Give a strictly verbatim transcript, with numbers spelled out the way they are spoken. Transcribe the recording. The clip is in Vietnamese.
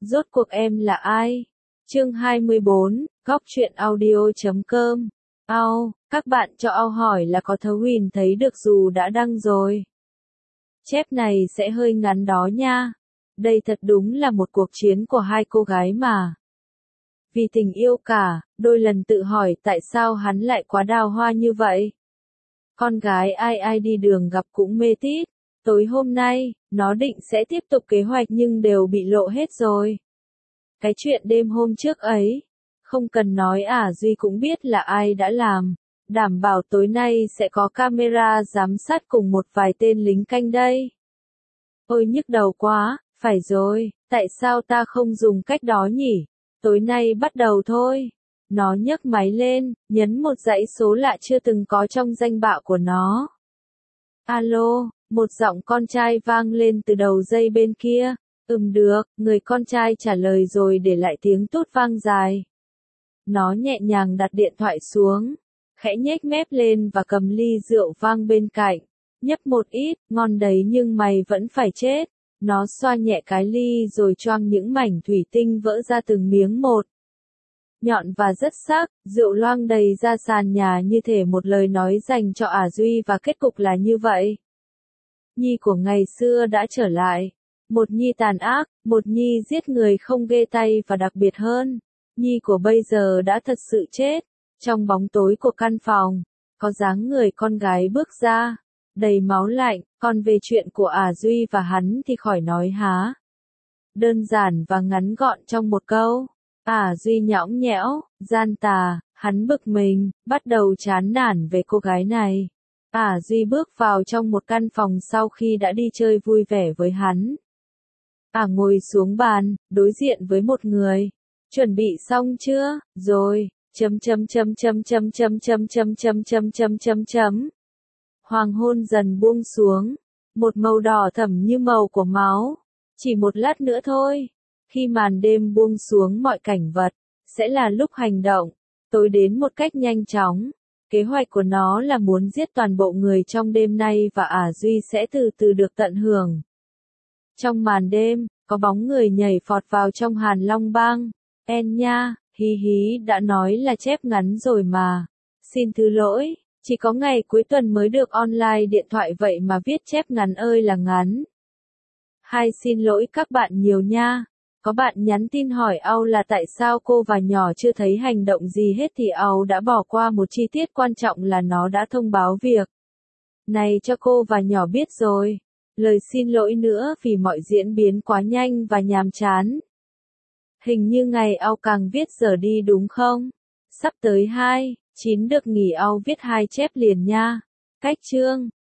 Rốt cuộc em là ai? Chương hai mươi bốn, góc truyện audio chấm com. Ao, các bạn cho Ao hỏi là có thấu Huỳnh thấy được dù đã đăng rồi. Chép này sẽ hơi ngắn đó nha. Đây thật đúng là một cuộc chiến của hai cô gái mà. Vì tình yêu cả, đôi lần tự hỏi tại sao hắn lại quá đào hoa như vậy. Con gái ai ai đi đường gặp cũng mê tít. Tối hôm nay, nó định sẽ tiếp tục kế hoạch nhưng đều bị lộ hết rồi. Cái chuyện đêm hôm trước ấy, không cần nói à Duy cũng biết là ai đã làm. Đảm bảo tối nay sẽ có camera giám sát cùng một vài tên lính canh đây. Ôi nhức đầu quá, phải rồi, tại sao ta không dùng cách đó nhỉ? Tối nay bắt đầu thôi. Nó nhấc máy lên, nhấn một dãy số lạ chưa từng có trong danh bạ của nó. Alo, một giọng con trai vang lên từ đầu dây bên kia. Ừm được, người con trai trả lời rồi để lại tiếng tút vang dài. Nó nhẹ nhàng đặt điện thoại xuống, khẽ nhếch mép lên và cầm ly rượu vang bên cạnh. Nhấp một ít, ngon đấy nhưng mày vẫn phải chết. Nó xoa nhẹ cái ly rồi choang những mảnh thủy tinh vỡ ra từng miếng một. Nhọn và rất sắc, rượu loang đầy ra sàn nhà như thể một lời nói dành cho Ả Duy và kết cục là như vậy. Nhi của ngày xưa đã trở lại. Một Nhi tàn ác, một Nhi giết người không ghê tay và đặc biệt hơn, Nhi của bây giờ đã thật sự chết. Trong bóng tối của căn phòng, có dáng người con gái bước ra, đầy máu lạnh, còn về chuyện của Ả Duy và hắn thì khỏi nói há. Đơn giản và ngắn gọn trong một câu. Ả Duy nhõng nhẽo, gian tà, hắn bực mình, bắt đầu chán nản về cô gái này. Ả Duy bước vào trong một căn phòng sau khi đã đi chơi vui vẻ với hắn. Ả ngồi xuống bàn, đối diện với một người. Chuẩn bị xong chưa? Rồi, chấm chấm chấm chấm chấm chấm chấm chấm chấm chấm chấm chấm chấm. Hoàng hôn dần buông xuống, một màu đỏ thẫm như màu của máu. Chỉ một lát nữa thôi, khi màn đêm buông xuống mọi cảnh vật sẽ là lúc hành động, tối đến một cách nhanh chóng. Kế hoạch của nó là muốn giết toàn bộ người trong đêm nay và Ả Duy sẽ từ từ được tận hưởng. Trong màn đêm, có bóng người nhảy phọt vào trong Hàn Long Bang. En nha, hí hí đã nói là chép ngắn rồi mà. Xin thứ lỗi, chỉ có ngày cuối tuần mới được online điện thoại vậy mà viết chép ngắn ơi là ngắn. Hai xin lỗi các bạn nhiều nha. Có bạn nhắn tin hỏi Ao là tại sao cô và nhỏ chưa thấy hành động gì hết thì Ao đã bỏ qua một chi tiết quan trọng là nó đã thông báo việc này cho cô và nhỏ biết rồi. Lời xin lỗi nữa vì mọi diễn biến quá nhanh và nhàm chán. Hình như ngày Ao càng viết giờ đi đúng không? Sắp tới hai, chín được nghỉ Ao viết hai chép liền nha. Cách chương,